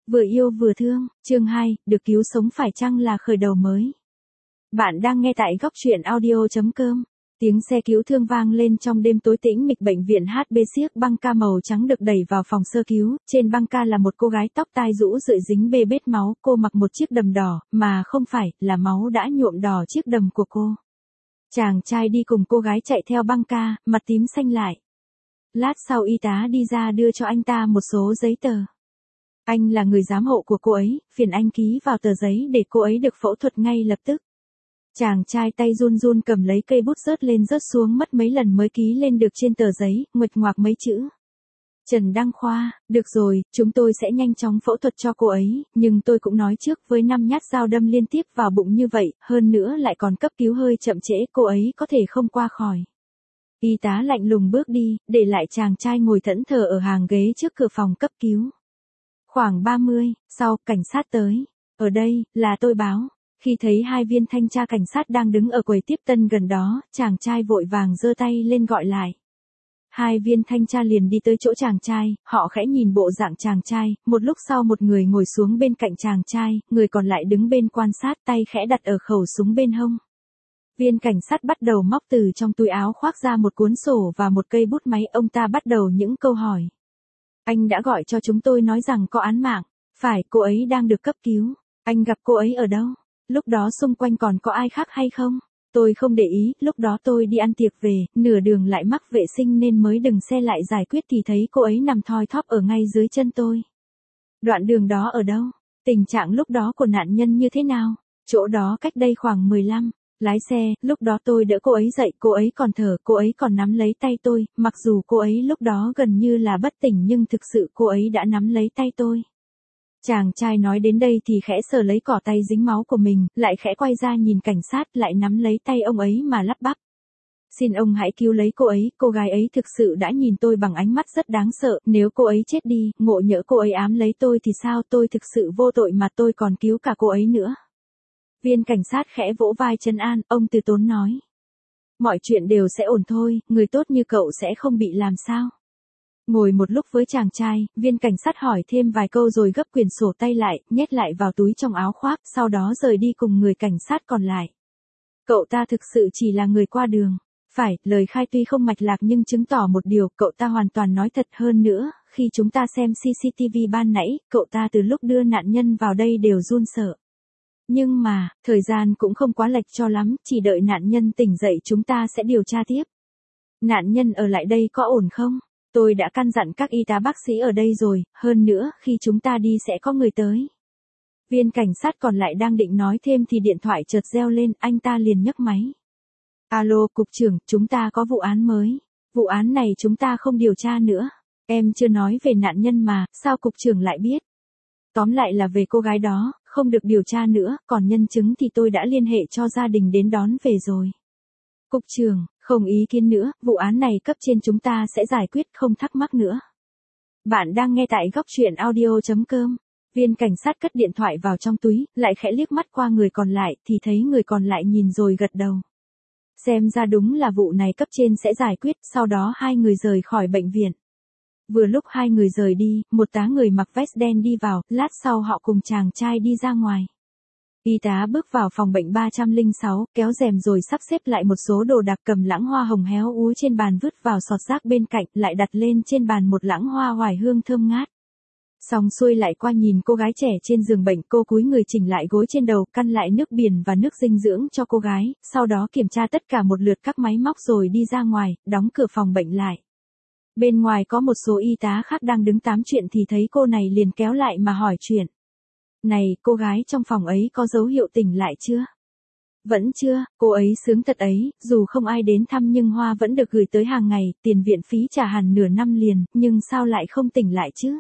Vừa yêu vừa thương, chương 2, được cứu sống phải chăng là khởi đầu mới. Bạn đang nghe tại góc truyện audio.com. Tiếng xe cứu thương vang lên trong đêm tối tĩnh mịch bệnh viện HB Siếc băng ca màu trắng được đẩy vào phòng sơ cứu. Trên băng ca là một cô gái tóc tai rũ rượi dính bê bết máu. Cô mặc một chiếc đầm đỏ, mà không phải là máu đã nhuộm đỏ chiếc đầm của cô. Chàng trai đi cùng cô gái chạy theo băng ca, mặt tím xanh lại. Lát sau y tá đi ra đưa cho anh ta một số giấy tờ. Anh là người giám hộ của cô ấy, phiền anh ký vào tờ giấy để cô ấy được phẫu thuật ngay lập tức. Chàng trai tay run run cầm lấy cây bút rớt lên rớt xuống mất mấy lần mới ký lên được trên tờ giấy, nguệch ngoạc mấy chữ. Trần Đăng Khoa, được rồi, chúng tôi sẽ nhanh chóng phẫu thuật cho cô ấy, nhưng tôi cũng nói trước với 5 nhát dao đâm liên tiếp vào bụng như vậy, hơn nữa lại còn cấp cứu hơi chậm trễ, cô ấy có thể không qua khỏi. Y tá lạnh lùng bước đi, để lại chàng trai ngồi thẫn thờ ở hàng ghế trước cửa phòng cấp cứu. Khoảng 30, sau, cảnh sát tới. Ở đây, là tôi báo. Khi thấy hai viên thanh tra cảnh sát đang đứng ở quầy tiếp tân gần đó, chàng trai vội vàng giơ tay lên gọi lại. Hai viên thanh tra liền đi tới chỗ chàng trai, họ khẽ nhìn bộ dạng chàng trai, một lúc sau một người ngồi xuống bên cạnh chàng trai, người còn lại đứng bên quan sát tay khẽ đặt ở khẩu súng bên hông. Viên cảnh sát bắt đầu móc từ trong túi áo khoác ra một cuốn sổ và một cây bút máy, ông ta bắt đầu những câu hỏi. Anh đã gọi cho chúng tôi nói rằng có án mạng. Phải, cô ấy đang được cấp cứu. Anh gặp cô ấy ở đâu? Lúc đó xung quanh còn có ai khác hay không? Tôi không để ý, lúc đó tôi đi ăn tiệc về, nửa đường lại mắc vệ sinh nên mới dừng xe lại giải quyết thì thấy cô ấy nằm thoi thóp ở ngay dưới chân tôi. Đoạn đường đó ở đâu? Tình trạng lúc đó của nạn nhân như thế nào? Chỗ đó cách đây khoảng 15. Lái xe, lúc đó tôi đỡ cô ấy dậy, cô ấy còn thở, cô ấy còn nắm lấy tay tôi, mặc dù cô ấy lúc đó gần như là bất tỉnh nhưng thực sự cô ấy đã nắm lấy tay tôi. Chàng trai nói đến đây thì khẽ sờ lấy cỏ tay dính máu của mình, lại khẽ quay ra nhìn cảnh sát, lại nắm lấy tay ông ấy mà lắp bắp. Xin ông hãy cứu lấy cô ấy, cô gái ấy thực sự đã nhìn tôi bằng ánh mắt rất đáng sợ, nếu cô ấy chết đi, ngộ nhỡ cô ấy ám lấy tôi thì sao, tôi thực sự vô tội mà tôi còn cứu cả cô ấy nữa. Viên cảnh sát khẽ vỗ vai trấn an, ông từ tốn nói. Mọi chuyện đều sẽ ổn thôi, người tốt như cậu sẽ không bị làm sao. Ngồi một lúc với chàng trai, viên cảnh sát hỏi thêm vài câu rồi gấp quyển sổ tay lại, nhét lại vào túi trong áo khoác, sau đó rời đi cùng người cảnh sát còn lại. Cậu ta thực sự chỉ là người qua đường. Phải, lời khai tuy không mạch lạc nhưng chứng tỏ một điều, cậu ta hoàn toàn nói thật. Hơn nữa, khi chúng ta xem CCTV ban nãy, cậu ta từ lúc đưa nạn nhân vào đây đều run sợ. Nhưng mà, thời gian cũng không quá lệch cho lắm, chỉ đợi nạn nhân tỉnh dậy chúng ta sẽ điều tra tiếp. Nạn nhân ở lại đây có ổn không? Tôi đã căn dặn các y tá bác sĩ ở đây rồi, hơn nữa, khi chúng ta đi sẽ có người tới. Viên cảnh sát còn lại đang định nói thêm thì điện thoại chợt reo lên, anh ta liền nhấc máy. Alo, cục trưởng, chúng ta có vụ án mới. Vụ án này chúng ta không điều tra nữa. Em chưa nói về nạn nhân mà, sao cục trưởng lại biết? Tóm lại là về cô gái đó, không được điều tra nữa, còn nhân chứng thì tôi đã liên hệ cho gia đình đến đón về rồi. Cục trưởng, không ý kiến nữa, vụ án này cấp trên chúng ta sẽ giải quyết, không thắc mắc nữa. Bạn đang nghe tại góc truyện audio.com. Viên cảnh sát cất điện thoại vào trong túi, lại khẽ liếc mắt qua người còn lại thì thấy người còn lại nhìn rồi gật đầu. Xem ra đúng là vụ này cấp trên sẽ giải quyết, sau đó hai người rời khỏi bệnh viện. Vừa lúc hai người rời đi, một tá người mặc vest đen đi vào, lát sau họ cùng chàng trai đi ra ngoài. Y tá bước vào phòng bệnh 306, kéo rèm rồi sắp xếp lại một số đồ đạc, cầm lẵng hoa hồng héo úa trên bàn vứt vào sọt rác bên cạnh, lại đặt lên trên bàn một lẵng hoa oải hương thơm ngát. Xong xuôi lại qua nhìn cô gái trẻ trên giường bệnh, cô cúi người chỉnh lại gối trên đầu, căn lại nước biển và nước dinh dưỡng cho cô gái, sau đó kiểm tra tất cả một lượt các máy móc rồi đi ra ngoài, đóng cửa phòng bệnh lại. Bên ngoài có một số y tá khác đang đứng tám chuyện thì thấy cô này liền kéo lại mà hỏi chuyện. Này, cô gái trong phòng ấy có dấu hiệu tỉnh lại chưa? Vẫn chưa, cô ấy sướng thật ấy, dù không ai đến thăm nhưng hoa vẫn được gửi tới hàng ngày, tiền viện phí trả hẳn nửa năm liền, nhưng sao lại không tỉnh lại chứ?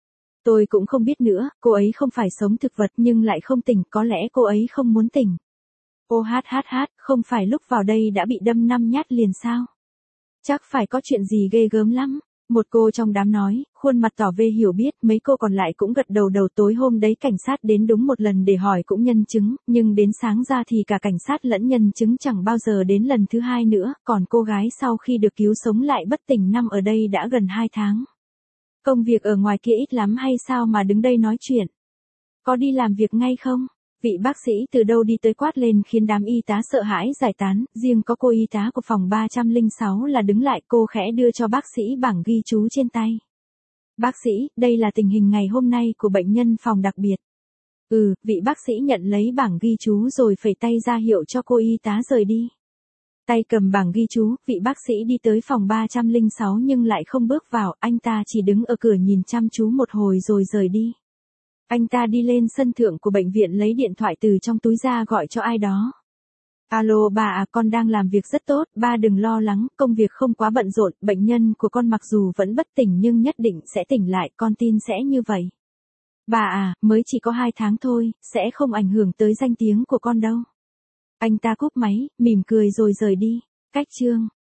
Tôi cũng không biết nữa, cô ấy không phải sống thực vật nhưng lại không tỉnh, có lẽ cô ấy không muốn tỉnh. Ô hát, không phải lúc vào đây đã bị đâm 5 nhát liền sao? Chắc phải có chuyện gì ghê gớm lắm. Một cô trong đám nói, khuôn mặt tỏ vẻ hiểu biết, mấy cô còn lại cũng gật đầu. Tối hôm đấy cảnh sát đến đúng một lần để hỏi cũng nhân chứng, nhưng đến sáng ra thì cả cảnh sát lẫn nhân chứng chẳng bao giờ đến lần thứ hai nữa, còn cô gái sau khi được cứu sống lại bất tỉnh nằm ở đây đã gần 2 tháng. Công việc ở ngoài kia ít lắm hay sao mà đứng đây nói chuyện? Có đi làm việc ngay không? Vị bác sĩ từ đâu đi tới quát lên khiến đám y tá sợ hãi giải tán, riêng có cô y tá của phòng 306 là đứng lại, cô khẽ đưa cho bác sĩ bảng ghi chú trên tay. Bác sĩ, đây là tình hình ngày hôm nay của bệnh nhân phòng đặc biệt. Vị bác sĩ nhận lấy bảng ghi chú rồi phẩy tay ra hiệu cho cô y tá rời đi. Tay cầm bảng ghi chú, vị bác sĩ đi tới phòng 306 nhưng lại không bước vào, anh ta chỉ đứng ở cửa nhìn chăm chú một hồi rồi rời đi. Anh ta đi lên sân thượng của bệnh viện lấy điện thoại từ trong túi ra gọi cho ai đó. Alo bà à, con đang làm việc rất tốt, ba đừng lo lắng, công việc không quá bận rộn, bệnh nhân của con mặc dù vẫn bất tỉnh nhưng nhất định sẽ tỉnh lại, con tin sẽ như vậy. Bà à, mới chỉ có 2 tháng thôi, sẽ không ảnh hưởng tới danh tiếng của con đâu. Anh ta cúp máy, mỉm cười rồi rời đi. Cách chương